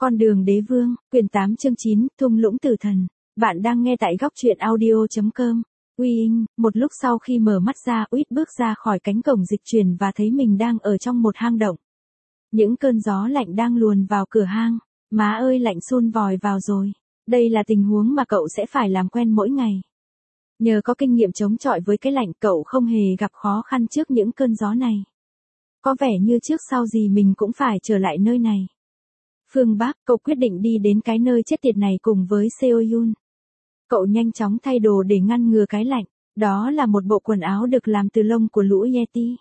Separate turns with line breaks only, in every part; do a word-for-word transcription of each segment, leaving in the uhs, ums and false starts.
Con đường đế vương, quyển tám chương chín, thung lũng tử thần. Bạn đang nghe tại góc truyện audio chấm com. Uy, một lúc sau khi mở mắt ra, Uýt bước ra khỏi cánh cổng dịch chuyển và thấy mình đang ở trong một hang động. Những cơn gió lạnh đang luồn vào cửa hang. Má ơi, lạnh sun vòi vào rồi. Đây là tình huống mà cậu sẽ phải làm quen mỗi ngày. Nhờ có kinh nghiệm chống chọi với cái lạnh, cậu không hề gặp khó khăn trước những cơn gió này. Có vẻ như trước sau gì mình cũng phải trở lại nơi này. Phương Bắc, cậu quyết định đi đến cái nơi chết tiệt này cùng với Seoyun. Cậu nhanh chóng thay đồ để ngăn ngừa cái lạnh. Đó là một bộ quần áo được làm từ lông của lũ Yeti.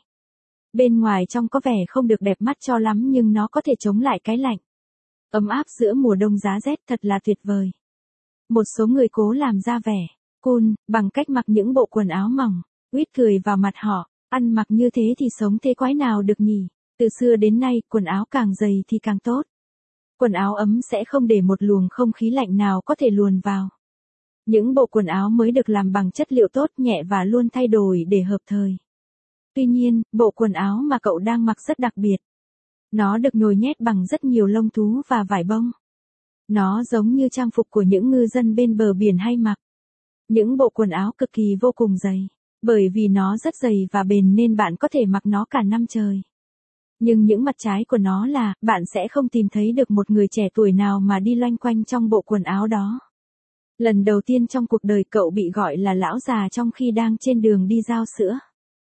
Bên ngoài trông có vẻ không được đẹp mắt cho lắm nhưng nó có thể chống lại cái lạnh. Ấm áp giữa mùa đông giá rét thật là tuyệt vời. Một số người cố làm ra vẻ cool bằng cách mặc những bộ quần áo mỏng. Uýt cười vào mặt họ, ăn mặc như thế thì sống thế quái nào được nhỉ? Từ xưa đến nay, quần áo càng dày thì càng tốt. Quần áo ấm sẽ không để một luồng không khí lạnh nào có thể luồn vào. Những bộ quần áo mới được làm bằng chất liệu tốt, nhẹ và luôn thay đổi để hợp thời. Tuy nhiên, bộ quần áo mà cậu đang mặc rất đặc biệt. Nó được nhồi nhét bằng rất nhiều lông thú và vải bông. Nó giống như trang phục của những ngư dân bên bờ biển hay mặc. Những bộ quần áo cực kỳ vô cùng dày. Bởi vì nó rất dày và bền nên bạn có thể mặc nó cả năm trời. Nhưng những mặt trái của nó là, bạn sẽ không tìm thấy được một người trẻ tuổi nào mà đi loanh quanh trong bộ quần áo đó. Lần đầu tiên trong cuộc đời cậu bị gọi là lão già trong khi đang trên đường đi giao sữa.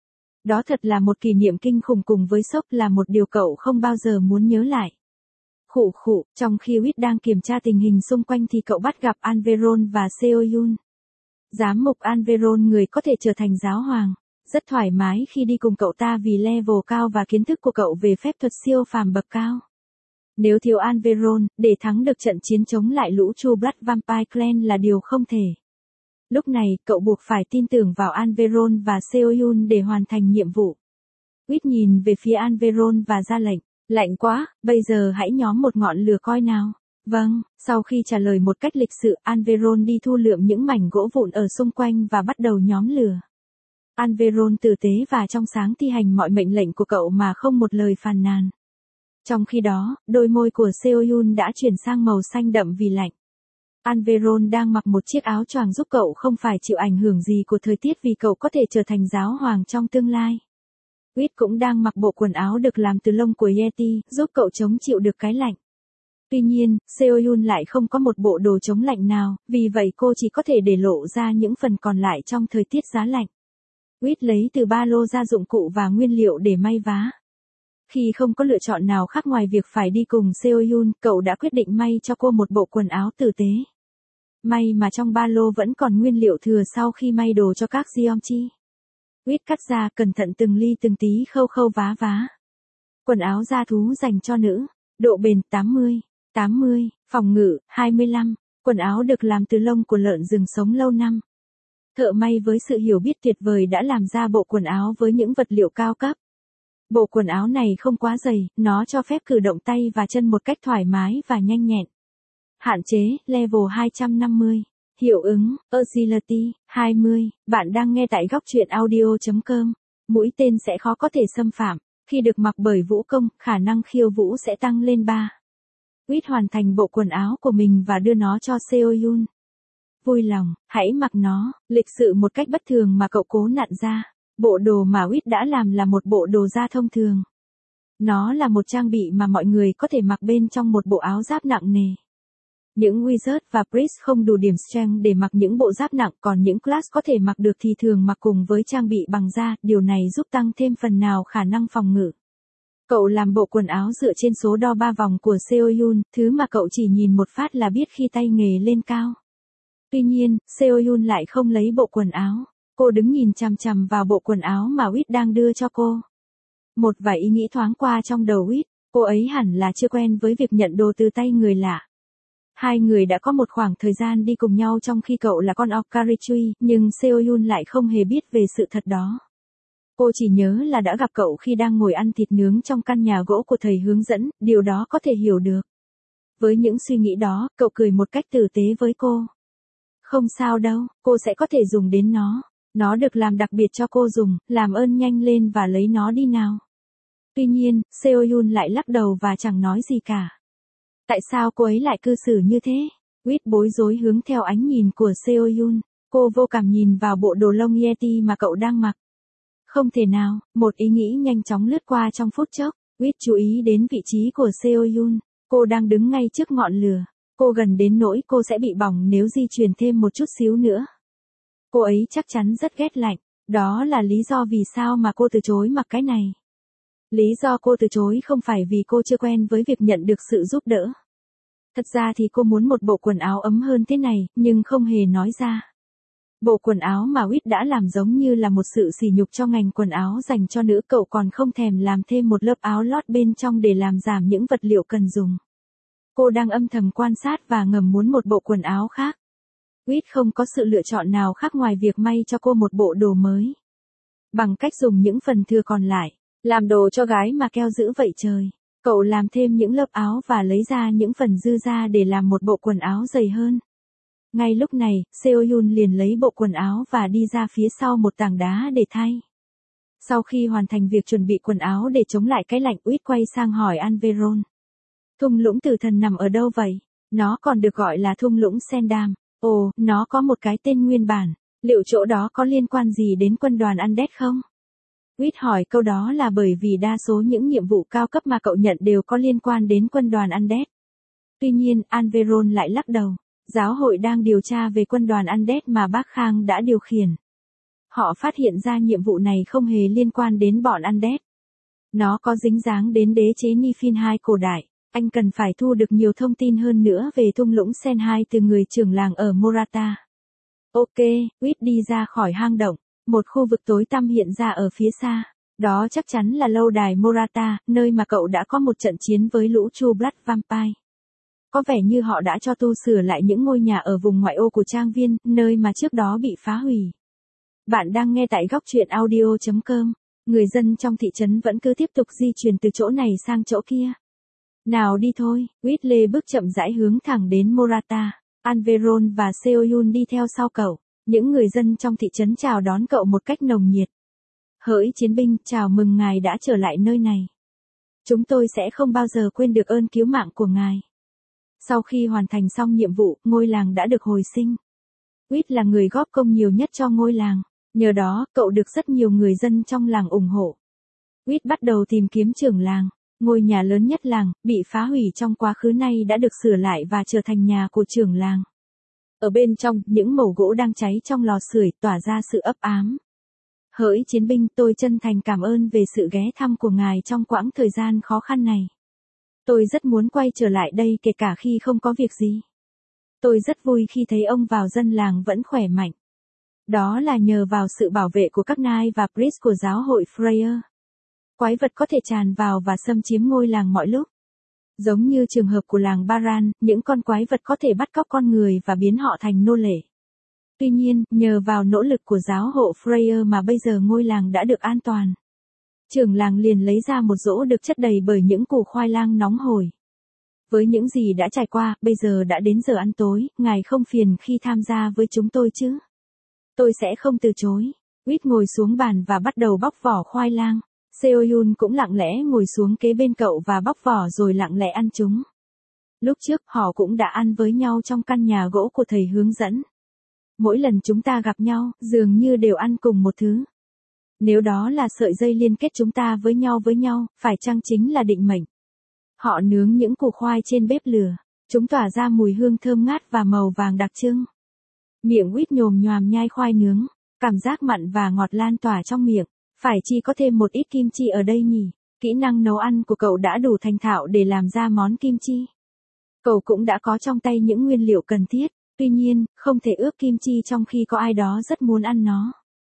Đó thật là một kỷ niệm kinh khủng cùng với sốc là một điều cậu không bao giờ muốn nhớ lại. Khụ khụ, trong khi Uýt đang kiểm tra tình hình xung quanh thì cậu bắt gặp Anveron và Seoyun. Giám mục Anveron, người có thể trở thành giáo hoàng, rất thoải mái khi đi cùng cậu ta vì level cao và kiến thức của cậu về phép thuật siêu phàm bậc cao. Nếu thiếu Anveron, để thắng được trận chiến chống lại lũ True Blood Vampire Clan là điều không thể. Lúc này, cậu buộc phải tin tưởng vào Anveron và Seoyun để hoàn thành nhiệm vụ. Uýt nhìn về phía Anveron và ra lệnh, lạnh quá, bây giờ hãy nhóm một ngọn lửa coi nào. Vâng, sau khi trả lời một cách lịch sự, Anveron đi thu lượm những mảnh gỗ vụn ở xung quanh và bắt đầu nhóm lửa. Anveron tử tế và trong sáng thi hành mọi mệnh lệnh của cậu mà không một lời phàn nàn. Trong khi đó, đôi môi của Seoyun đã chuyển sang màu xanh đậm vì lạnh. Anveron đang mặc một chiếc áo choàng giúp cậu không phải chịu ảnh hưởng gì của thời tiết vì cậu có thể trở thành giáo hoàng trong tương lai. Uýt cũng đang mặc bộ quần áo được làm từ lông của Yeti, giúp cậu chống chịu được cái lạnh. Tuy nhiên, Seoyun lại không có một bộ đồ chống lạnh nào, vì vậy cô chỉ có thể để lộ ra những phần còn lại trong thời tiết giá lạnh. Uýt lấy từ ba lô ra dụng cụ và nguyên liệu để may vá. Khi không có lựa chọn nào khác ngoài việc phải đi cùng Seoyun, cậu đã quyết định may cho cô một bộ quần áo tử tế. May mà trong ba lô vẫn còn nguyên liệu thừa sau khi may đồ cho các Jeongchi. Uýt cắt ra cẩn thận từng ly từng tí, khâu khâu vá vá. Quần áo da thú dành cho nữ, độ bền tám mươi, tám mươi, phòng ngự hai mươi lăm, quần áo được làm từ lông của lợn rừng sống lâu năm. Thợ may với sự hiểu biết tuyệt vời đã làm ra bộ quần áo với những vật liệu cao cấp. Bộ quần áo này không quá dày, nó cho phép cử động tay và chân một cách thoải mái và nhanh nhẹn. Hạn chế, level hai trăm năm mươi. Hiệu ứng, Agility, hai mươi. Bạn đang nghe tại góc truyện audio chấm com. Mũi tên sẽ khó có thể xâm phạm. Khi được mặc bởi vũ công, khả năng khiêu vũ sẽ tăng lên ba. Uýt hoàn thành bộ quần áo của mình và đưa nó cho Seoyun. Vui lòng, hãy mặc nó, lịch sự một cách bất thường mà cậu cố nặn ra. Bộ đồ mà Uýt đã làm là một bộ đồ da thông thường. Nó là một trang bị mà mọi người có thể mặc bên trong một bộ áo giáp nặng nề. Những Wizard và Priest không đủ điểm strength để mặc những bộ giáp nặng, còn những class có thể mặc được thì thường mặc cùng với trang bị bằng da, điều này giúp tăng thêm phần nào khả năng phòng ngự. Cậu làm bộ quần áo dựa trên số đo ba vòng của Seoyun, thứ mà cậu chỉ nhìn một phát là biết khi tay nghề lên cao. Tuy nhiên, Seoyun lại không lấy bộ quần áo. Cô đứng nhìn chằm chằm vào bộ quần áo mà Uýt đang đưa cho cô. Một vài ý nghĩ thoáng qua trong đầu Uýt, cô ấy hẳn là chưa quen với việc nhận đồ từ tay người lạ. Hai người đã có một khoảng thời gian đi cùng nhau trong khi cậu là con Okarichui, nhưng Seoyun lại không hề biết về sự thật đó. Cô chỉ nhớ là đã gặp cậu khi đang ngồi ăn thịt nướng trong căn nhà gỗ của thầy hướng dẫn, điều đó có thể hiểu được. Với những suy nghĩ đó, cậu cười một cách tử tế với cô. Không sao đâu, cô sẽ có thể dùng đến nó. Nó được làm đặc biệt cho cô dùng, làm ơn nhanh lên và lấy nó đi nào. Tuy nhiên, Seoyun lại lắc đầu và chẳng nói gì cả. Tại sao cô ấy lại cư xử như thế? Quýt bối rối hướng theo ánh nhìn của Seo Yun. Cô vô cảm nhìn vào bộ đồ lông Yeti mà cậu đang mặc. Không thể nào, một ý nghĩ nhanh chóng lướt qua trong phút chốc. Quýt chú ý đến vị trí của Seo Yun. Cô đang đứng ngay trước ngọn lửa. Cô gần đến nỗi cô sẽ bị bỏng nếu di chuyển thêm một chút xíu nữa. Cô ấy chắc chắn rất ghét lạnh. Đó là lý do vì sao mà cô từ chối mặc cái này. Lý do cô từ chối không phải vì cô chưa quen với việc nhận được sự giúp đỡ. Thật ra thì cô muốn một bộ quần áo ấm hơn thế này, nhưng không hề nói ra. Bộ quần áo mà Quýt đã làm giống như là một sự sỉ nhục cho ngành quần áo dành cho nữ, cậu còn không thèm làm thêm một lớp áo lót bên trong để làm giảm những vật liệu cần dùng. Cô đang âm thầm quan sát và ngầm muốn một bộ quần áo khác. Quýt không có sự lựa chọn nào khác ngoài việc may cho cô một bộ đồ mới. Bằng cách dùng những phần thừa còn lại, làm đồ cho gái mà keo dữ vậy trời. Cậu làm thêm những lớp áo và lấy ra những phần dư ra để làm một bộ quần áo dày hơn. Ngay lúc này, Seo Yun liền lấy bộ quần áo và đi ra phía sau một tảng đá để thay. Sau khi hoàn thành việc chuẩn bị quần áo để chống lại cái lạnh, Quýt quay sang hỏi An Veron. Thung lũng tử thần nằm ở đâu vậy? Nó còn được gọi là thung lũng Sendam. Ồ, nó có một cái tên nguyên bản. Liệu chỗ đó có liên quan gì đến quân đoàn Undead không? Quýt hỏi câu đó là bởi vì đa số những nhiệm vụ cao cấp mà cậu nhận đều có liên quan đến quân đoàn Undead. Tuy nhiên, An Veron lại lắc đầu. Giáo hội đang điều tra về quân đoàn Undead mà bác Khang đã điều khiển. Họ phát hiện ra nhiệm vụ này không hề liên quan đến bọn Undead. Nó có dính dáng đến đế chế Nifin hai cổ đại. Anh cần phải thu được nhiều thông tin hơn nữa về thung lũng Sen hai từ người trưởng làng ở Morata. Ok, Quýt đi ra khỏi hang động. Một khu vực tối tăm hiện ra ở phía xa. Đó chắc chắn là lâu đài Morata, nơi mà cậu đã có một trận chiến với lũ True Blood Vampire. Có vẻ như họ đã cho tu sửa lại những ngôi nhà ở vùng ngoại ô của trang viên, nơi mà trước đó bị phá hủy. Bạn đang nghe tại góc truyện audio chấm com. Người dân trong thị trấn vẫn cứ tiếp tục di chuyển từ chỗ này sang chỗ kia. Nào đi thôi, Quýt lê bước chậm rãi hướng thẳng đến Morata. An Veron và Seo Yun đi theo sau cậu. Những người dân trong thị trấn chào đón cậu một cách nồng nhiệt. Hỡi chiến binh, chào mừng ngài đã trở lại nơi này. Chúng tôi sẽ không bao giờ quên được ơn cứu mạng của ngài. Sau khi hoàn thành xong nhiệm vụ, ngôi làng đã được hồi sinh. Quýt là người góp công nhiều nhất cho ngôi làng. Nhờ đó, cậu được rất nhiều người dân trong làng ủng hộ. Quýt bắt đầu tìm kiếm trưởng làng. Ngôi nhà lớn nhất làng, bị phá hủy trong quá khứ nay đã được sửa lại và trở thành nhà của trưởng làng. Ở bên trong, những mẩu gỗ đang cháy trong lò sưởi tỏa ra sự ấp ám. Hỡi chiến binh, tôi chân thành cảm ơn về sự ghé thăm của ngài trong quãng thời gian khó khăn này. Tôi rất muốn quay trở lại đây kể cả khi không có việc gì. Tôi rất vui khi thấy ông vào dân làng vẫn khỏe mạnh. Đó là nhờ vào sự bảo vệ của các Knight và Priest của giáo hội Freya. Quái vật có thể tràn vào và xâm chiếm ngôi làng mọi lúc. Giống như trường hợp của làng Baran, những con quái vật có thể bắt cóc con người và biến họ thành nô lệ. Tuy nhiên, nhờ vào nỗ lực của giáo hộ Freya mà bây giờ ngôi làng đã được an toàn. Trưởng làng liền lấy ra một rỗ được chất đầy bởi những củ khoai lang nóng hổi. Với những gì đã trải qua, bây giờ đã đến giờ ăn tối, ngài không phiền khi tham gia với chúng tôi chứ? Tôi sẽ không từ chối. Quýt ngồi xuống bàn và bắt đầu bóc vỏ khoai lang. Seo Yun cũng lặng lẽ ngồi xuống kế bên cậu và bóc vỏ rồi lặng lẽ ăn chúng. Lúc trước họ cũng đã ăn với nhau trong căn nhà gỗ của thầy hướng dẫn. Mỗi lần chúng ta gặp nhau, dường như đều ăn cùng một thứ. Nếu đó là sợi dây liên kết chúng ta với nhau với nhau, phải chăng chính là định mệnh? Họ nướng những củ khoai trên bếp lửa. Chúng tỏa ra mùi hương thơm ngát và màu vàng đặc trưng. Miệng Quýt nhồm nhoàm nhai khoai nướng. Cảm giác mặn và ngọt lan tỏa trong miệng. Phải chi có thêm một ít kim chi ở đây nhỉ? Kỹ năng nấu ăn của cậu đã đủ thành thạo để làm ra món kim chi. Cậu cũng đã có trong tay những nguyên liệu cần thiết. Tuy nhiên, không thể ướp kim chi trong khi có ai đó rất muốn ăn nó.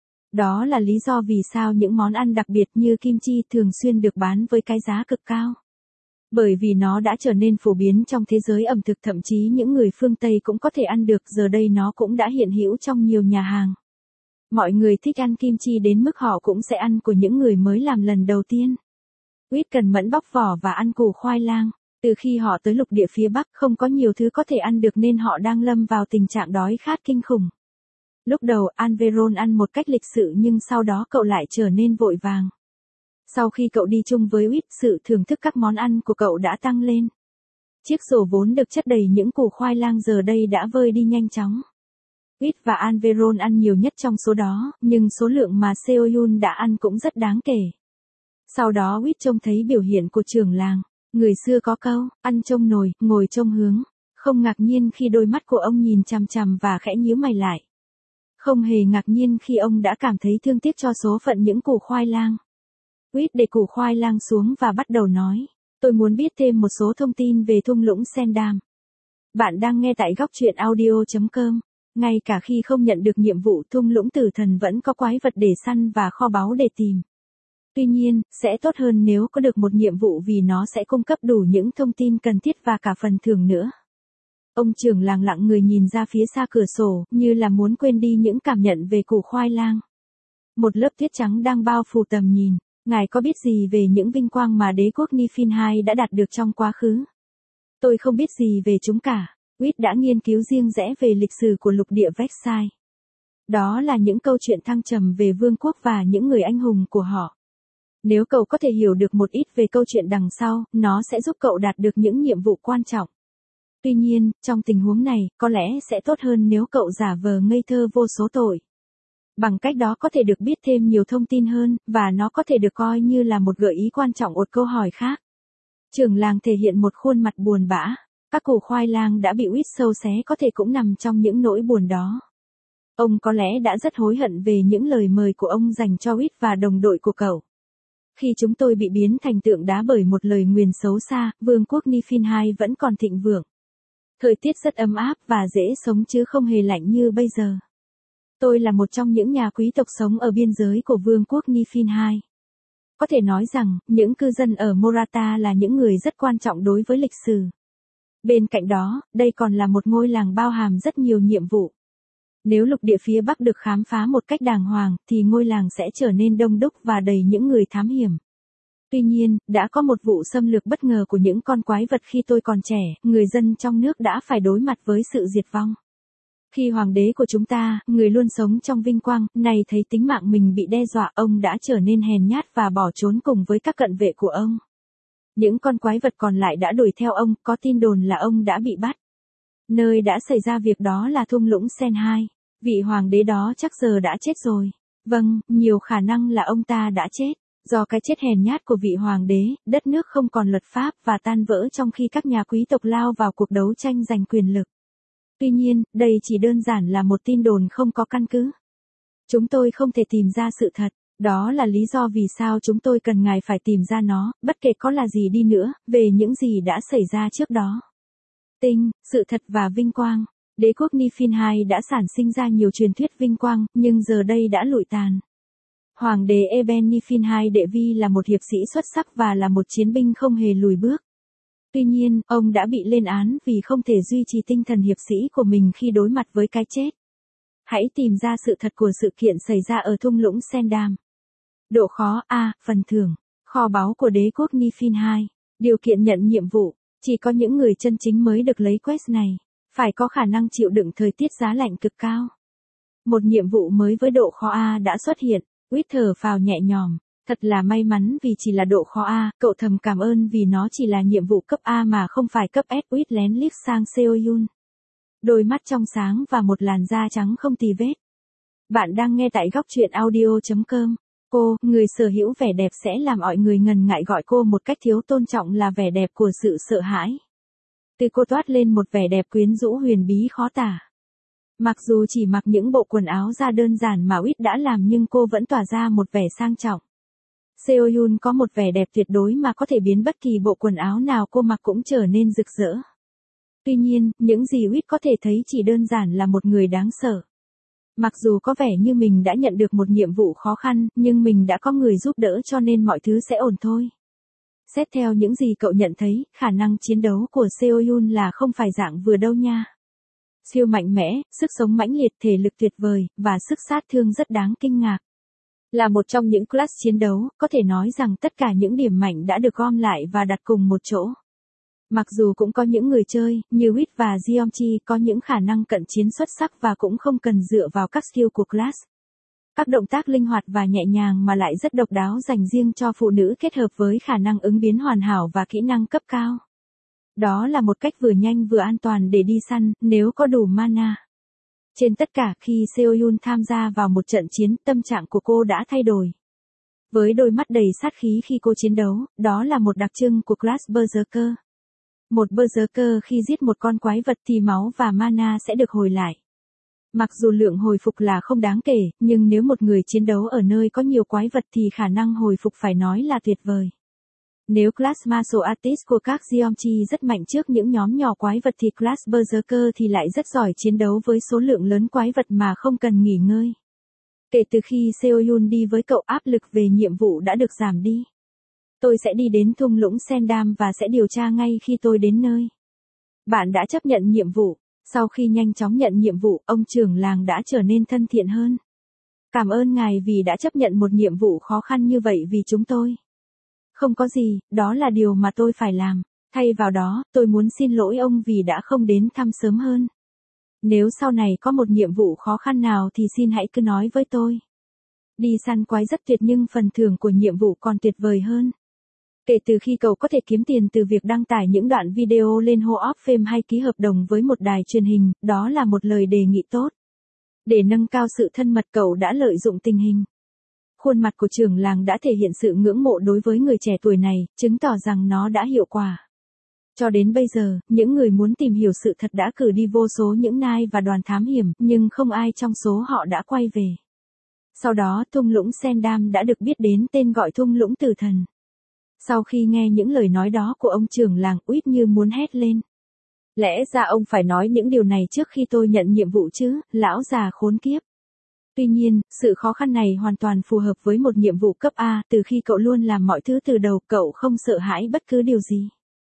Đó là lý do vì sao những món ăn đặc biệt như kim chi thường xuyên được bán với cái giá cực cao. Bởi vì nó đã trở nên phổ biến trong thế giới ẩm thực, thậm chí những người phương Tây cũng có thể ăn được, giờ đây nó cũng đã hiện hữu trong nhiều nhà hàng. Mọi người thích ăn kim chi đến mức họ cũng sẽ ăn của những người mới làm lần đầu tiên. Quýt cần mẫn bóc vỏ và ăn củ khoai lang. Từ khi họ tới lục địa phía Bắc không có nhiều thứ có thể ăn được nên họ đang lâm vào tình trạng đói khát kinh khủng. Lúc đầu An Veron ăn một cách lịch sự nhưng sau đó cậu lại trở nên vội vàng. Sau khi cậu đi chung với Quýt, sự thưởng thức các món ăn của cậu đã tăng lên. Chiếc rổ vốn được chất đầy những củ khoai lang giờ đây đã vơi đi nhanh chóng. Wit và Anveron ăn nhiều nhất trong số đó, nhưng số lượng mà Seohyun đã ăn cũng rất đáng kể. Sau đó Wit trông thấy biểu hiện của trưởng làng. Người xưa có câu, ăn trông nồi, ngồi trông hướng. Không ngạc nhiên khi đôi mắt của ông nhìn chằm chằm và khẽ nhíu mày lại. Không hề ngạc nhiên khi ông đã cảm thấy thương tiếc cho số phận những củ khoai lang. Wit để củ khoai lang xuống và bắt đầu nói. Tôi muốn biết thêm một số thông tin về thung lũng Sendam. Bạn đang nghe tại góc truyện audio chấm com. Ngay cả khi không nhận được nhiệm vụ, thung lũng tử thần vẫn có quái vật để săn và kho báu để tìm. Tuy nhiên, sẽ tốt hơn nếu có được một nhiệm vụ vì nó sẽ cung cấp đủ những thông tin cần thiết và cả phần thưởng nữa. Ông trưởng làng lặng người nhìn ra phía xa cửa sổ, như là muốn quên đi những cảm nhận về củ khoai lang. Một lớp tuyết trắng đang bao phủ tầm nhìn. Ngài có biết gì về những vinh quang mà đế quốc Niflheim đã đạt được trong quá khứ? Tôi không biết gì về chúng cả. Wit đã nghiên cứu riêng rẽ về lịch sử của lục địa Versailles. Đó là những câu chuyện thăng trầm về vương quốc và những người anh hùng của họ. Nếu cậu có thể hiểu được một ít về câu chuyện đằng sau, nó sẽ giúp cậu đạt được những nhiệm vụ quan trọng. Tuy nhiên, trong tình huống này, có lẽ sẽ tốt hơn nếu cậu giả vờ ngây thơ vô số tội. Bằng cách đó có thể được biết thêm nhiều thông tin hơn, và nó có thể được coi như là một gợi ý quan trọng một câu hỏi khác. Trưởng làng thể hiện một khuôn mặt buồn bã. Các củ khoai lang đã bị Wit sâu xé có thể cũng nằm trong những nỗi buồn đó. Ông có lẽ đã rất hối hận về những lời mời của ông dành cho Wit và đồng đội của cậu. Khi chúng tôi bị biến thành tượng đá bởi một lời nguyền xấu xa, vương quốc Niflheim vẫn còn thịnh vượng. Thời tiết rất ấm áp và dễ sống chứ không hề lạnh như bây giờ. Tôi là một trong những nhà quý tộc sống ở biên giới của vương quốc Niflheim. Có thể nói rằng, những cư dân ở Morata là những người rất quan trọng đối với lịch sử. Bên cạnh đó, đây còn là một ngôi làng bao hàm rất nhiều nhiệm vụ. Nếu lục địa phía Bắc được khám phá một cách đàng hoàng, thì ngôi làng sẽ trở nên đông đúc và đầy những người thám hiểm. Tuy nhiên, đã có một vụ xâm lược bất ngờ của những con quái vật khi tôi còn trẻ, người dân trong nước đã phải đối mặt với sự diệt vong. Khi hoàng đế của chúng ta, người luôn sống trong vinh quang, này thấy tính mạng mình bị đe dọa, ông đã trở nên hèn nhát và bỏ trốn cùng với các cận vệ của ông. Những con quái vật còn lại đã đuổi theo ông, có tin đồn là ông đã bị bắt. Nơi đã xảy ra việc đó là thung lũng Sen hai. Vị hoàng đế đó chắc giờ đã chết rồi. Vâng, nhiều khả năng là ông ta đã chết. Do cái chết hèn nhát của vị hoàng đế, đất nước không còn luật pháp và tan vỡ trong khi các nhà quý tộc lao vào cuộc đấu tranh giành quyền lực. Tuy nhiên, đây chỉ đơn giản là một tin đồn không có căn cứ. Chúng tôi không thể tìm ra sự thật. Đó là lý do vì sao chúng tôi cần ngài phải tìm ra nó, bất kể có là gì đi nữa, về những gì đã xảy ra trước đó. Tinh, sự thật và vinh quang. Đế quốc Niflheim đã sản sinh ra nhiều truyền thuyết vinh quang, nhưng giờ đây đã lụi tàn. Hoàng đế Eben Niflheim Đệ Vi là một hiệp sĩ xuất sắc và là một chiến binh không hề lùi bước. Tuy nhiên, ông đã bị lên án vì không thể duy trì tinh thần hiệp sĩ của mình khi đối mặt với cái chết. Hãy tìm ra sự thật của sự kiện xảy ra ở thung lũng Sendam. Độ khó A. Phần thưởng. Kho báu của đế quốc Niflheim. Điều kiện nhận nhiệm vụ. Chỉ có những người chân chính mới được lấy quest này. Phải có khả năng chịu đựng thời tiết giá lạnh cực cao. Một nhiệm vụ mới với độ khó A đã xuất hiện. Wit thở phào nhẹ nhõm. Thật là may mắn vì chỉ là độ khó A, cậu thầm cảm ơn vì nó chỉ là nhiệm vụ cấp A mà không phải cấp S. Wit lén liếc sang Seohyun. Đôi mắt trong sáng và một làn da trắng không tì vết. Bạn đang nghe tại góc truyện audio chấm com. Cô, người sở hữu vẻ đẹp sẽ làm mọi người ngần ngại gọi cô một cách thiếu tôn trọng là vẻ đẹp của sự sợ hãi. Từ cô toát lên một vẻ đẹp quyến rũ huyền bí khó tả. Mặc dù chỉ mặc những bộ quần áo da đơn giản mà Wit đã làm nhưng cô vẫn tỏa ra một vẻ sang trọng. Seohyun có một vẻ đẹp tuyệt đối mà có thể biến bất kỳ bộ quần áo nào cô mặc cũng trở nên rực rỡ. Tuy nhiên, những gì Wit có thể thấy chỉ đơn giản là một người đáng sợ. Mặc dù có vẻ như mình đã nhận được một nhiệm vụ khó khăn, nhưng mình đã có người giúp đỡ cho nên mọi thứ sẽ ổn thôi. Xét theo những gì cậu nhận thấy, khả năng chiến đấu của Seohyun là không phải dạng vừa đâu nha. Siêu mạnh mẽ, sức sống mãnh liệt, thể lực tuyệt vời, và sức sát thương rất đáng kinh ngạc. Là một trong những class chiến đấu, có thể nói rằng tất cả những điểm mạnh đã được gom lại và đặt cùng một chỗ. Mặc dù cũng có những người chơi, như Wit và Jeongchi có những khả năng cận chiến xuất sắc và cũng không cần dựa vào các skill của class. Các động tác linh hoạt và nhẹ nhàng mà lại rất độc đáo dành riêng cho phụ nữ kết hợp với khả năng ứng biến hoàn hảo và kỹ năng cấp cao. Đó là một cách vừa nhanh vừa an toàn để đi săn, nếu có đủ mana. Trên tất cả, khi Seo Yun tham gia vào một trận chiến, tâm trạng của cô đã thay đổi. Với đôi mắt đầy sát khí khi cô chiến đấu, đó là một đặc trưng của Class Berserker. Một Berserker khi giết một con quái vật thì máu và mana sẽ được hồi lại. Mặc dù lượng hồi phục là không đáng kể, nhưng nếu một người chiến đấu ở nơi có nhiều quái vật thì khả năng hồi phục phải nói là tuyệt vời. Nếu Class Martial Artist của các Geomchi rất mạnh trước những nhóm nhỏ quái vật thì Class Berserker thì lại rất giỏi chiến đấu với số lượng lớn quái vật mà không cần nghỉ ngơi. Kể từ khi Seo Yun đi với cậu, áp lực về nhiệm vụ đã được giảm đi. Tôi sẽ đi đến thung lũng Sendam và sẽ điều tra ngay khi tôi đến nơi. Bạn đã chấp nhận nhiệm vụ. Sau khi nhanh chóng nhận nhiệm vụ, ông trưởng làng đã trở nên thân thiện hơn. Cảm ơn ngài vì đã chấp nhận một nhiệm vụ khó khăn như vậy vì chúng tôi. Không có gì, đó là điều mà tôi phải làm. Thay vào đó, tôi muốn xin lỗi ông vì đã không đến thăm sớm hơn. Nếu sau này có một nhiệm vụ khó khăn nào thì xin hãy cứ nói với tôi. Đi săn quái rất tuyệt nhưng phần thưởng của nhiệm vụ còn tuyệt vời hơn. Kể từ khi cậu có thể kiếm tiền từ việc đăng tải những đoạn video lên Hall of Fame hay ký hợp đồng với một đài truyền hình, đó là một lời đề nghị tốt. Để nâng cao sự thân mật, cậu đã lợi dụng tình hình. Khuôn mặt của trưởng làng đã thể hiện sự ngưỡng mộ đối với người trẻ tuổi này, chứng tỏ rằng nó đã hiệu quả. Cho đến bây giờ, những người muốn tìm hiểu sự thật đã cử đi vô số những nai và đoàn thám hiểm, nhưng không ai trong số họ đã quay về. Sau đó, thung lũng Sendam đã được biết đến tên gọi thung lũng tử thần. Sau khi nghe những lời nói đó của ông trưởng làng, Uýt như muốn hét lên. Lẽ ra ông phải nói những điều này trước khi tôi nhận nhiệm vụ chứ, lão già khốn kiếp. Tuy nhiên, sự khó khăn này hoàn toàn phù hợp với một nhiệm vụ cấp A, từ khi cậu luôn làm mọi thứ từ đầu, cậu không sợ hãi bất cứ điều gì.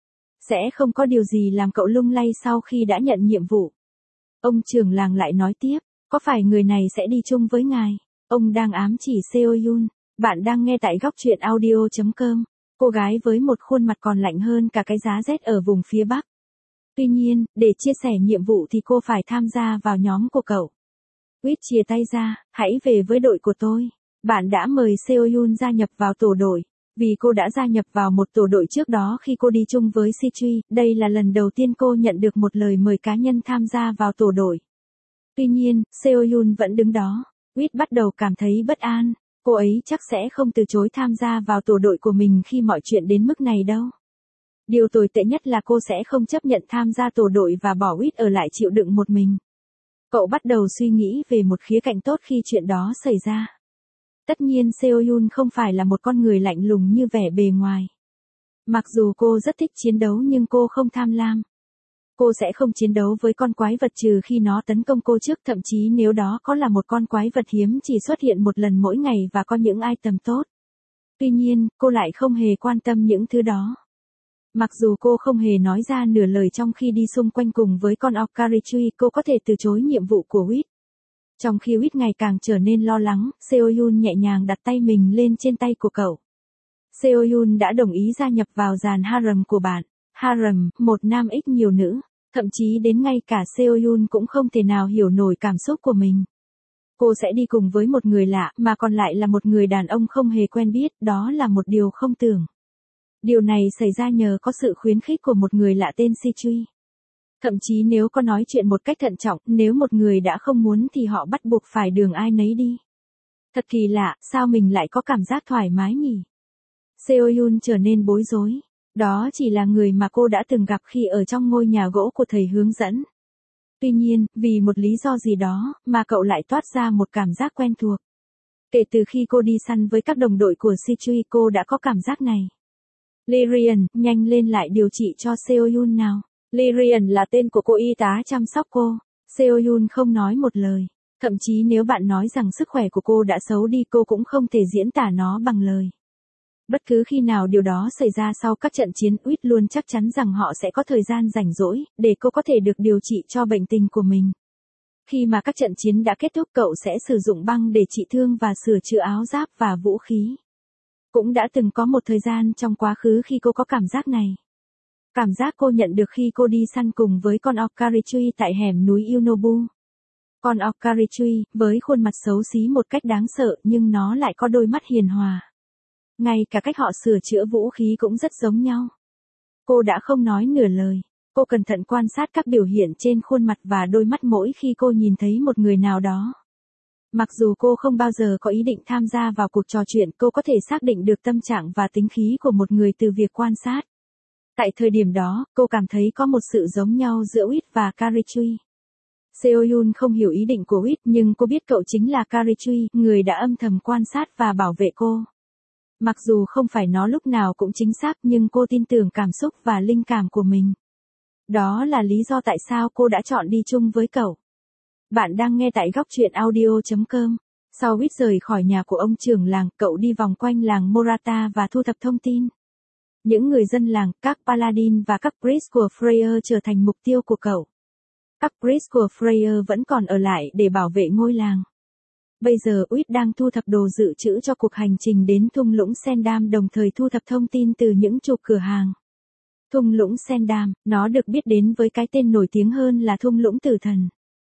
Sẽ không có điều gì làm cậu lung lay sau khi đã nhận nhiệm vụ. Ông trưởng làng lại nói tiếp, có phải người này sẽ đi chung với ngài? Ông đang ám chỉ Seo Yun. Bạn đang nghe tại góc truyện audio chấm com. Cô gái với một khuôn mặt còn lạnh hơn cả cái giá rét ở vùng phía Bắc. Tuy nhiên, để chia sẻ nhiệm vụ thì cô phải tham gia vào nhóm của cậu. Uýt chia tay ra, hãy về với đội của tôi. Bạn đã mời Seo Yun gia nhập vào tổ đội. Vì cô đã gia nhập vào một tổ đội trước đó khi cô đi chung với Sichui, đây là lần đầu tiên cô nhận được một lời mời cá nhân tham gia vào tổ đội. Tuy nhiên, Seo Yun vẫn đứng đó. Uýt bắt đầu cảm thấy bất an. Cô ấy chắc sẽ không từ chối tham gia vào tổ đội của mình khi mọi chuyện đến mức này đâu. Điều tồi tệ nhất là cô sẽ không chấp nhận tham gia tổ đội và bỏ Uýt ở lại chịu đựng một mình. Cậu bắt đầu suy nghĩ về một khía cạnh tốt khi chuyện đó xảy ra. Tất nhiên Seo Yun không phải là một con người lạnh lùng như vẻ bề ngoài. Mặc dù cô rất thích chiến đấu nhưng cô không tham lam. Cô sẽ không chiến đấu với con quái vật trừ khi nó tấn công cô trước, thậm chí nếu đó có là một con quái vật hiếm chỉ xuất hiện một lần mỗi ngày và có những item tốt. Tuy nhiên, cô lại không hề quan tâm những thứ đó. Mặc dù cô không hề nói ra nửa lời trong khi đi xung quanh cùng với con Okarichui, cô có thể từ chối nhiệm vụ của Uýt. Trong khi Uýt ngày càng trở nên lo lắng, Seo Yun nhẹ nhàng đặt tay mình lên trên tay của cậu. Seo Yun đã đồng ý gia nhập vào dàn harem của bạn. Harem, một nam ích nhiều nữ. Thậm chí đến ngay cả Seo Yun cũng không thể nào hiểu nổi cảm xúc của mình. Cô sẽ đi cùng với một người lạ, mà còn lại là một người đàn ông không hề quen biết, đó là một điều không tưởng. Điều này xảy ra nhờ có sự khuyến khích của một người lạ tên Sichui. Thậm chí nếu có nói chuyện một cách thận trọng, nếu một người đã không muốn thì họ bắt buộc phải đường ai nấy đi. Thật kỳ lạ, sao mình lại có cảm giác thoải mái nhỉ? Seo Yun trở nên bối rối. Đó chỉ là người mà cô đã từng gặp khi ở trong ngôi nhà gỗ của thầy hướng dẫn. Tuy nhiên, vì một lý do gì đó, mà cậu lại toát ra một cảm giác quen thuộc. Kể từ khi cô đi săn với các đồng đội của Sichui, cô đã có cảm giác này. Lyrian, nhanh lên lại điều trị cho Seo Yun nào. Lyrian là tên của cô y tá chăm sóc cô. Seo Yun không nói một lời. Thậm chí nếu bạn nói rằng sức khỏe của cô đã xấu đi, cô cũng không thể diễn tả nó bằng lời. Bất cứ khi nào điều đó xảy ra sau các trận chiến, Uýt luôn chắc chắn rằng họ sẽ có thời gian rảnh rỗi, để cô có thể được điều trị cho bệnh tình của mình. Khi mà các trận chiến đã kết thúc, cậu sẽ sử dụng băng để trị thương và sửa chữa áo giáp và vũ khí. Cũng đã từng có một thời gian trong quá khứ khi cô có cảm giác này. Cảm giác cô nhận được khi cô đi săn cùng với con Okarichui tại hẻm núi Yunobu. Con Okarichui, với khuôn mặt xấu xí một cách đáng sợ nhưng nó lại có đôi mắt hiền hòa. Ngay cả cách họ sửa chữa vũ khí cũng rất giống nhau. Cô đã không nói nửa lời. Cô cẩn thận quan sát các biểu hiện trên khuôn mặt và đôi mắt mỗi khi cô nhìn thấy một người nào đó. Mặc dù cô không bao giờ có ý định tham gia vào cuộc trò chuyện, cô có thể xác định được tâm trạng và tính khí của một người từ việc quan sát. Tại thời điểm đó, cô cảm thấy có một sự giống nhau giữa Wit và Carrie. Seo-yoon không hiểu ý định của Wit, nhưng cô biết cậu chính là Carrie, người đã âm thầm quan sát và bảo vệ cô. Mặc dù không phải nó lúc nào cũng chính xác, nhưng cô tin tưởng cảm xúc và linh cảm của mình. Đó là lý do tại sao cô đã chọn đi chung với cậu. Bạn đang nghe tại góc truyện audio chấm com. Sau Wit rời khỏi nhà của ông trưởng làng, cậu đi vòng quanh làng Morata và thu thập thông tin. Những người dân làng, các Paladin và các Priest của Freyr trở thành mục tiêu của cậu. Các Priest của Freyr vẫn còn ở lại để bảo vệ ngôi làng. Bây giờ Wit đang thu thập đồ dự trữ cho cuộc hành trình đến thung lũng Sendam, đồng thời thu thập thông tin từ những chủ cửa hàng. Thung lũng Sendam, nó được biết đến với cái tên nổi tiếng hơn là thung lũng tử thần.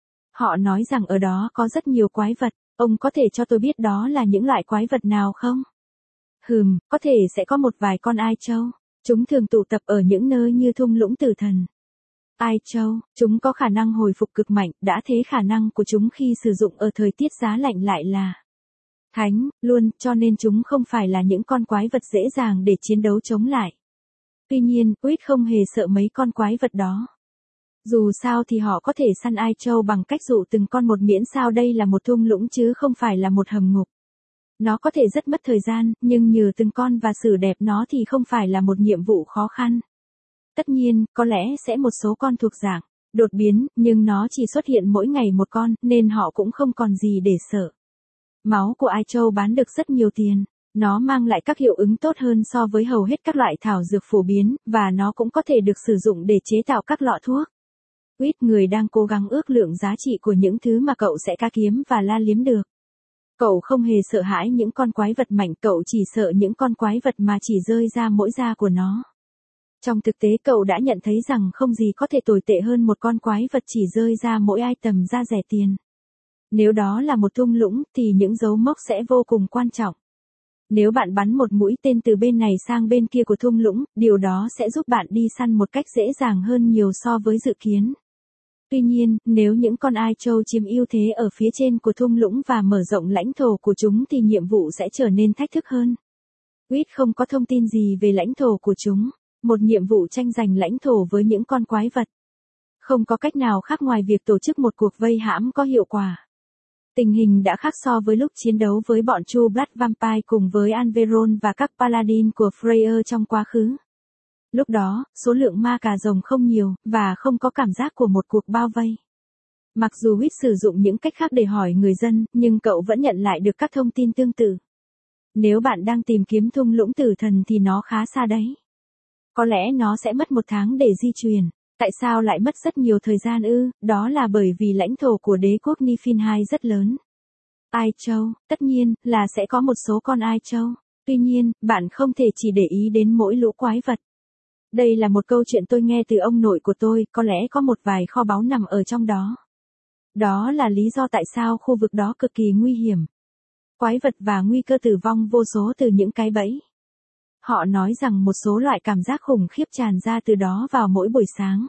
Họ nói rằng ở đó có rất nhiều quái vật, ông có thể cho tôi biết đó là những loại quái vật nào không? Hừm, có thể sẽ có một vài con Ai Châu. Chúng thường tụ tập ở những nơi như thung lũng tử thần. Ai Châu, chúng có khả năng hồi phục cực mạnh, đã thế khả năng của chúng khi sử dụng ở thời tiết giá lạnh lại là thánh, luôn, cho nên chúng không phải là những con quái vật dễ dàng để chiến đấu chống lại. Tuy nhiên, Wit không hề sợ mấy con quái vật đó. Dù sao thì họ có thể săn Ai Châu bằng cách dụ từng con một, miễn sao đây là một thung lũng chứ không phải là một hầm ngục. Nó có thể rất mất thời gian, nhưng nhờ từng con và xử đẹp nó thì không phải là một nhiệm vụ khó khăn. Tất nhiên, có lẽ sẽ một số con thuộc dạng đột biến, nhưng nó chỉ xuất hiện mỗi ngày một con, nên họ cũng không còn gì để sợ. Máu của Ai Châu bán được rất nhiều tiền. Nó mang lại các hiệu ứng tốt hơn so với hầu hết các loại thảo dược phổ biến, và nó cũng có thể được sử dụng để chế tạo các lọ thuốc. Wit, người đang cố gắng ước lượng giá trị của những thứ mà cậu sẽ ca kiếm và la liếm được. Cậu không hề sợ hãi những con quái vật mạnh, cậu chỉ sợ những con quái vật mà chỉ rơi ra mỗi da của nó. Trong thực tế cậu đã nhận thấy rằng không gì có thể tồi tệ hơn một con quái vật chỉ rơi ra mỗi item da rẻ tiền. Nếu đó là một thung lũng thì những dấu mốc sẽ vô cùng quan trọng. Nếu bạn bắn một mũi tên từ bên này sang bên kia của thung lũng, điều đó sẽ giúp bạn đi săn một cách dễ dàng hơn nhiều so với dự kiến. Tuy nhiên, nếu những con Ai Châu chiếm ưu thế ở phía trên của thung lũng và mở rộng lãnh thổ của chúng thì nhiệm vụ sẽ trở nên thách thức hơn. Wit không có thông tin gì về lãnh thổ của chúng. Một nhiệm vụ tranh giành lãnh thổ với những con quái vật. Không có cách nào khác ngoài việc tổ chức một cuộc vây hãm có hiệu quả. Tình hình đã khác so với lúc chiến đấu với bọn True Blood Vampire cùng với Alveron và các Paladin của Freyr trong quá khứ. Lúc đó, số lượng ma cà rồng không nhiều, và không có cảm giác của một cuộc bao vây. Mặc dù Wit sử dụng những cách khác để hỏi người dân, nhưng cậu vẫn nhận lại được các thông tin tương tự. Nếu bạn đang tìm kiếm thung lũng tử thần thì nó khá xa đấy. Có lẽ nó sẽ mất một tháng để di chuyển. Tại sao lại mất rất nhiều thời gian ư? Đó là bởi vì lãnh thổ của đế quốc Niflheim rất lớn. Ai Châu, tất nhiên, là sẽ có một số con Ai Châu. Tuy nhiên, bạn không thể chỉ để ý đến mỗi lũ quái vật. Đây là một câu chuyện tôi nghe từ ông nội của tôi, có lẽ có một vài kho báu nằm ở trong đó. Đó là lý do tại sao khu vực đó cực kỳ nguy hiểm. Quái vật và nguy cơ tử vong vô số từ những cái bẫy. Họ nói rằng một số loại cảm giác khủng khiếp tràn ra từ đó vào mỗi buổi sáng.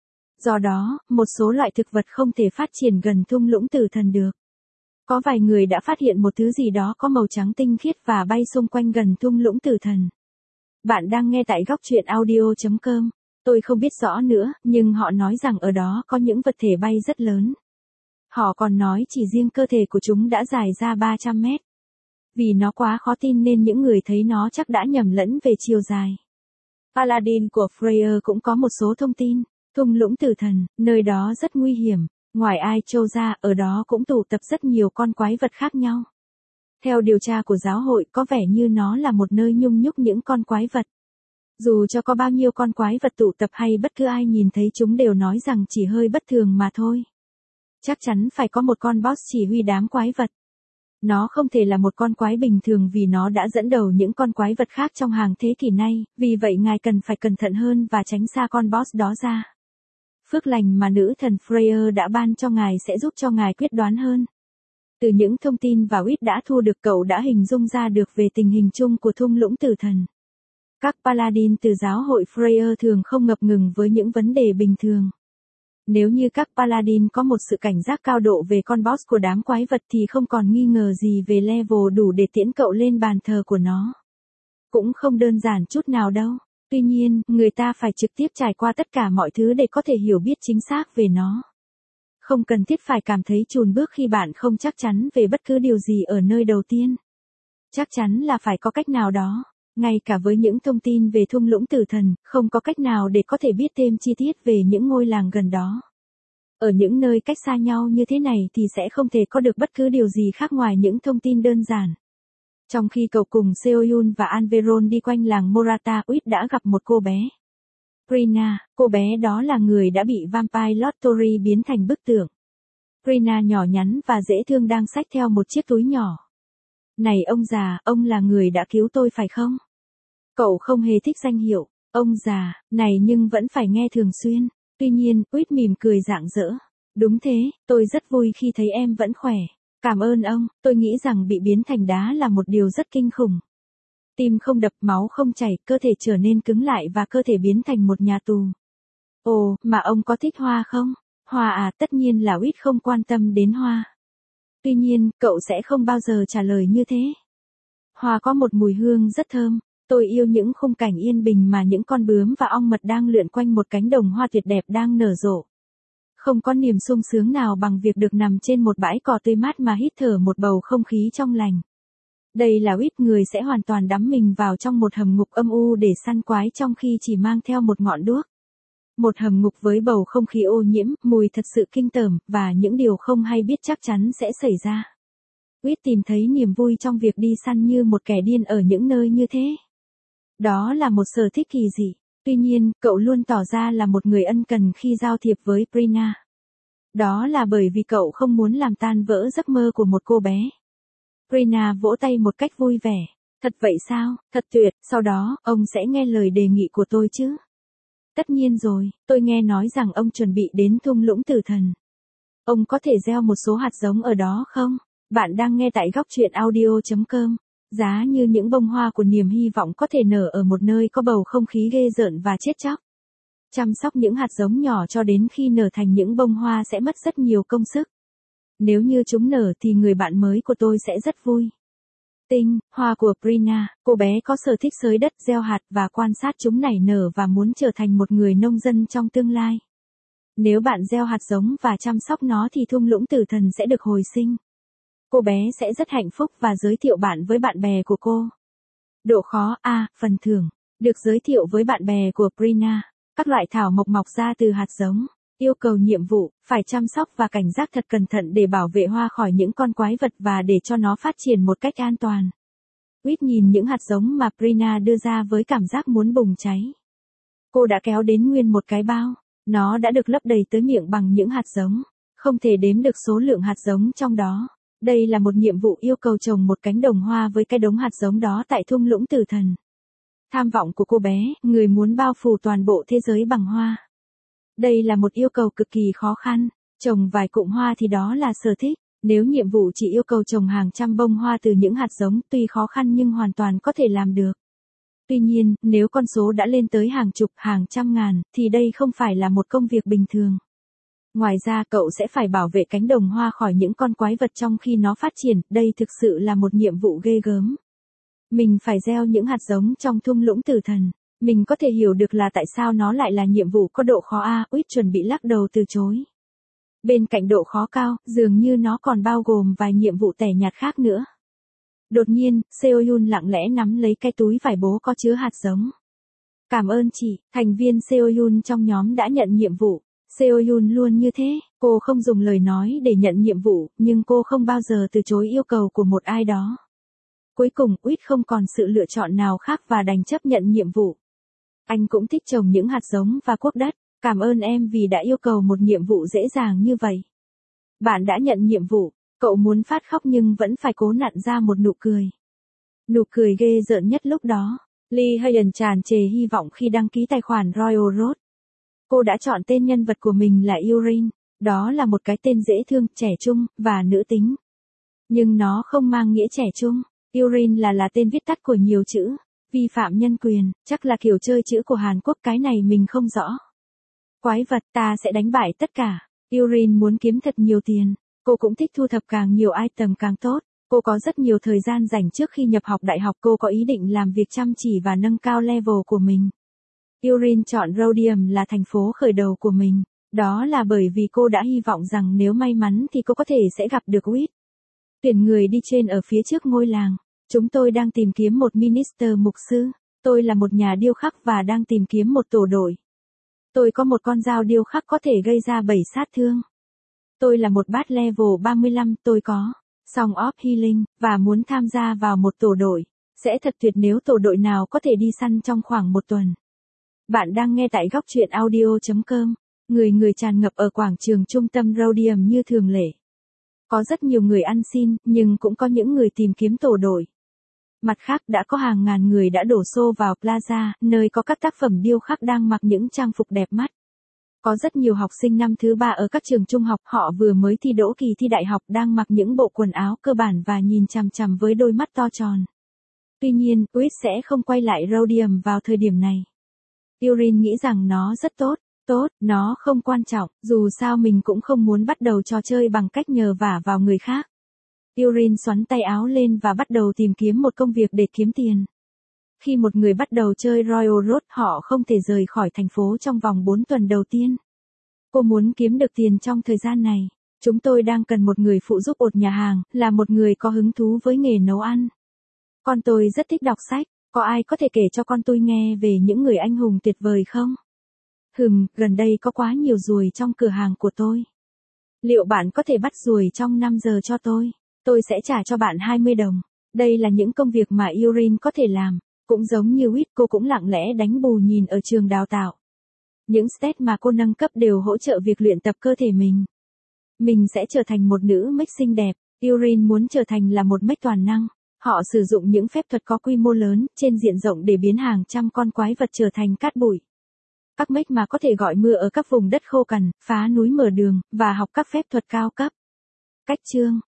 Do đó, một số loại thực vật không thể phát triển gần thung lũng tử thần được. Có vài người đã phát hiện một thứ gì đó có màu trắng tinh khiết và bay xung quanh gần thung lũng tử thần. Bạn đang nghe tại góc truyện audio chấm com. Tôi không biết rõ nữa, nhưng họ nói rằng ở đó có những vật thể bay rất lớn. Họ còn nói chỉ riêng cơ thể của chúng đã dài ra ba trăm mét. Vì nó quá khó tin nên những người thấy nó chắc đã nhầm lẫn về chiều dài. Paladin của Freyr cũng có một số thông tin. Thung lũng tử thần, nơi đó rất nguy hiểm. Ngoài Ai Châu ra, ở đó cũng tụ tập rất nhiều con quái vật khác nhau. Theo điều tra của giáo hội, có vẻ như nó là một nơi nhung nhúc những con quái vật. Dù cho có bao nhiêu con quái vật tụ tập hay bất cứ ai nhìn thấy chúng đều nói rằng chỉ hơi bất thường mà thôi. Chắc chắn phải có một con boss chỉ huy đám quái vật. Nó không thể là một con quái bình thường vì nó đã dẫn đầu những con quái vật khác trong hàng thế kỷ nay, vì vậy ngài cần phải cẩn thận hơn và tránh xa con boss đó ra. Phước lành mà nữ thần Freyr đã ban cho ngài sẽ giúp cho ngài quyết đoán hơn. Từ những thông tin và Wit đã thu được, cậu đã hình dung ra được về tình hình chung của thung lũng tử thần. Các Paladin từ giáo hội Freyr thường không ngập ngừng với những vấn đề bình thường. Nếu như các Paladin có một sự cảnh giác cao độ về con boss của đám quái vật thì không còn nghi ngờ gì về level đủ để tiễn cậu lên bàn thờ của nó. Cũng không đơn giản chút nào đâu. Tuy nhiên, người ta phải trực tiếp trải qua tất cả mọi thứ để có thể hiểu biết chính xác về nó. Không cần thiết phải cảm thấy chùn bước khi bạn không chắc chắn về bất cứ điều gì ở nơi đầu tiên. Chắc chắn là phải có cách nào đó. Ngay cả với những thông tin về thung lũng tử thần, không có cách nào để có thể biết thêm chi tiết về những ngôi làng gần đó. Ở những nơi cách xa nhau như thế này thì sẽ không thể có được bất cứ điều gì khác ngoài những thông tin đơn giản. Trong khi cậu cùng Seoyun và Anveron đi quanh làng Morata, Uy đã gặp một cô bé. Prina, cô bé đó là người đã bị Vampire Lottery biến thành bức tượng. Prina nhỏ nhắn và dễ thương đang xách theo một chiếc túi nhỏ. Này ông già, ông là người đã cứu tôi phải không? Cậu không hề thích danh hiệu, ông già, này nhưng vẫn phải nghe thường xuyên. Tuy nhiên, Uy mỉm cười rạng rỡ. Đúng thế, tôi rất vui khi thấy em vẫn khỏe. Cảm ơn ông, tôi nghĩ rằng bị biến thành đá là một điều rất kinh khủng. Tim không đập, máu không chảy, cơ thể trở nên cứng lại và cơ thể biến thành một nhà tù. Ồ, mà ông có thích hoa không? Hoa à, tất nhiên là Uy không quan tâm đến hoa. Tuy nhiên, cậu sẽ không bao giờ trả lời như thế. Hoa có một mùi hương rất thơm. Tôi yêu những khung cảnh yên bình mà những con bướm và ong mật đang lượn quanh một cánh đồng hoa tuyệt đẹp đang nở rộ. Không có niềm sung sướng nào bằng việc được nằm trên một bãi cỏ tươi mát mà hít thở một bầu không khí trong lành. Đây là Uy, người sẽ hoàn toàn đắm mình vào trong một hầm ngục âm u để săn quái trong khi chỉ mang theo một ngọn đuốc. Một hầm ngục với bầu không khí ô nhiễm, mùi thật sự kinh tởm, và những điều không hay biết chắc chắn sẽ xảy ra. Uy tìm thấy niềm vui trong việc đi săn như một kẻ điên ở những nơi như thế. Đó là một sở thích kỳ dị. Tuy nhiên, cậu luôn tỏ ra là một người ân cần khi giao thiệp với Prina. Đó là bởi vì cậu không muốn làm tan vỡ giấc mơ của một cô bé. Prina vỗ tay một cách vui vẻ. Thật vậy sao, thật tuyệt, sau đó, ông sẽ nghe lời đề nghị của tôi chứ? Tất nhiên rồi, tôi nghe nói rằng ông chuẩn bị đến thung lũng tử thần. Ông có thể gieo một số hạt giống ở đó không? Bạn đang nghe tại góc truyện audio chấm com. Giá như những bông hoa của niềm hy vọng có thể nở ở một nơi có bầu không khí ghê rợn và chết chóc. Chăm sóc những hạt giống nhỏ cho đến khi nở thành những bông hoa sẽ mất rất nhiều công sức. Nếu như chúng nở thì người bạn mới của tôi sẽ rất vui. Tinh, hoa của Prina, cô bé có sở thích xới đất, gieo hạt và quan sát chúng nảy nở và muốn trở thành một người nông dân trong tương lai. Nếu bạn gieo hạt giống và chăm sóc nó thì thung lũng tử thần sẽ được hồi sinh. Cô bé sẽ rất hạnh phúc và giới thiệu bạn với bạn bè của cô. Độ khó A, à, phần thưởng. Được giới thiệu với bạn bè của Prina. Các loại thảo mộc mọc ra từ hạt giống. Yêu cầu nhiệm vụ, phải chăm sóc và cảnh giác thật cẩn thận để bảo vệ hoa khỏi những con quái vật và để cho nó phát triển một cách an toàn. Uy nhìn những hạt giống mà Prina đưa ra với cảm giác muốn bùng cháy. Cô đã kéo đến nguyên một cái bao. Nó đã được lấp đầy tới miệng bằng những hạt giống. Không thể đếm được số lượng hạt giống trong đó. Đây là một nhiệm vụ yêu cầu trồng một cánh đồng hoa với cái đống hạt giống đó tại thung lũng tử thần. Tham vọng của cô bé, người muốn bao phủ toàn bộ thế giới bằng hoa. Đây là một yêu cầu cực kỳ khó khăn. Trồng vài cụm hoa thì đó là sở thích. Nếu nhiệm vụ chỉ yêu cầu trồng hàng trăm bông hoa từ những hạt giống, tuy khó khăn nhưng hoàn toàn có thể làm được. Tuy nhiên, nếu con số đã lên tới hàng chục, hàng trăm ngàn, thì đây không phải là một công việc bình thường. Ngoài ra cậu sẽ phải bảo vệ cánh đồng hoa khỏi những con quái vật trong khi nó phát triển, đây thực sự là một nhiệm vụ ghê gớm. Mình phải gieo những hạt giống trong thung lũng tử thần. Mình có thể hiểu được là tại sao nó lại là nhiệm vụ có độ khó A. Uy chuẩn bị lắc đầu từ chối. Bên cạnh độ khó cao, dường như nó còn bao gồm vài nhiệm vụ tẻ nhạt khác nữa. Đột nhiên, Seoyun lặng lẽ nắm lấy cái túi vải bố có chứa hạt giống. Cảm ơn chị, thành viên Seoyun trong nhóm đã nhận nhiệm vụ. Seoyun luôn như thế, cô không dùng lời nói để nhận nhiệm vụ, nhưng cô không bao giờ từ chối yêu cầu của một ai đó. Cuối cùng, Uy không còn sự lựa chọn nào khác và đành chấp nhận nhiệm vụ. Anh cũng thích trồng những hạt giống và cuốc đất. Cảm ơn em vì đã yêu cầu một nhiệm vụ dễ dàng như vậy. Bạn đã nhận nhiệm vụ, cậu muốn phát khóc nhưng vẫn phải cố nặn ra một nụ cười. Nụ cười ghê rợn nhất lúc đó. Lee Hayen tràn trề hy vọng khi đăng ký tài khoản Royal Road. Cô đã chọn tên nhân vật của mình là Yurin. Đó là một cái tên dễ thương, trẻ trung, và nữ tính. Nhưng nó không mang nghĩa trẻ trung. Yurin là là tên viết tắt của nhiều chữ. Vi phạm nhân quyền, chắc là kiểu chơi chữ của Hàn Quốc, cái này mình không rõ. Quái vật, ta sẽ đánh bại tất cả. Yurin muốn kiếm thật nhiều tiền. Cô cũng thích thu thập càng nhiều item càng tốt. Cô có rất nhiều thời gian rảnh trước khi nhập học đại học, cô có ý định làm việc chăm chỉ và nâng cao level của mình. Yurin chọn Rhodium là thành phố khởi đầu của mình. Đó là bởi vì cô đã hy vọng rằng nếu may mắn thì cô có thể sẽ gặp được Wit. Tuyển người đi trên ở phía trước ngôi làng. Chúng tôi đang tìm kiếm một minister mục sư. Tôi là một nhà điêu khắc và đang tìm kiếm một tổ đội. Tôi có một con dao điêu khắc có thể gây ra bảy sát thương. Tôi là một bát level ba mươi lăm, tôi có Song of Healing, và muốn tham gia vào một tổ đội. Sẽ thật tuyệt nếu tổ đội nào có thể đi săn trong khoảng một tuần. Bạn đang nghe tại góc truyện audio chấm com. Người người tràn ngập ở quảng trường trung tâm Rhodium như thường lệ. Có rất nhiều người ăn xin, nhưng cũng có những người tìm kiếm tổ đội. Mặt khác đã có hàng ngàn người đã đổ xô vào Plaza, nơi có các tác phẩm điêu khắc đang mặc những trang phục đẹp mắt. Có rất nhiều học sinh năm thứ ba ở các trường trung học, họ vừa mới thi đỗ kỳ thi đại học đang mặc những bộ quần áo cơ bản và nhìn chằm chằm với đôi mắt to tròn. Tuy nhiên, Wit sẽ không quay lại Rhodium vào thời điểm này. Yurin nghĩ rằng nó rất tốt. Tốt, nó không quan trọng, dù sao mình cũng không muốn bắt đầu trò chơi bằng cách nhờ vả vào người khác. Yurin xoắn tay áo lên và bắt đầu tìm kiếm một công việc để kiếm tiền. Khi một người bắt đầu chơi Royal Road, họ không thể rời khỏi thành phố trong vòng bốn tuần đầu tiên. Cô muốn kiếm được tiền trong thời gian này. Chúng tôi đang cần một người phụ giúp ột nhà hàng, là một người có hứng thú với nghề nấu ăn. Con tôi rất thích đọc sách, có ai có thể kể cho con tôi nghe về những người anh hùng tuyệt vời không? Hừm, gần đây có quá nhiều ruồi trong cửa hàng của tôi. Liệu bạn có thể bắt ruồi trong năm giờ cho tôi? Tôi sẽ trả cho bạn hai mươi đồng. Đây là những công việc mà Yurin có thể làm. Cũng giống như Wit, cô cũng lặng lẽ đánh bù nhìn ở trường đào tạo. Những stat mà cô nâng cấp đều hỗ trợ việc luyện tập cơ thể mình. Mình sẽ trở thành một nữ mech xinh đẹp. Yurin muốn trở thành là một mech toàn năng. Họ sử dụng những phép thuật có quy mô lớn, trên diện rộng để biến hàng trăm con quái vật trở thành cát bụi. Các mech mà có thể gọi mưa ở các vùng đất khô cằn, phá núi mở đường, và học các phép thuật cao cấp. Cách chương,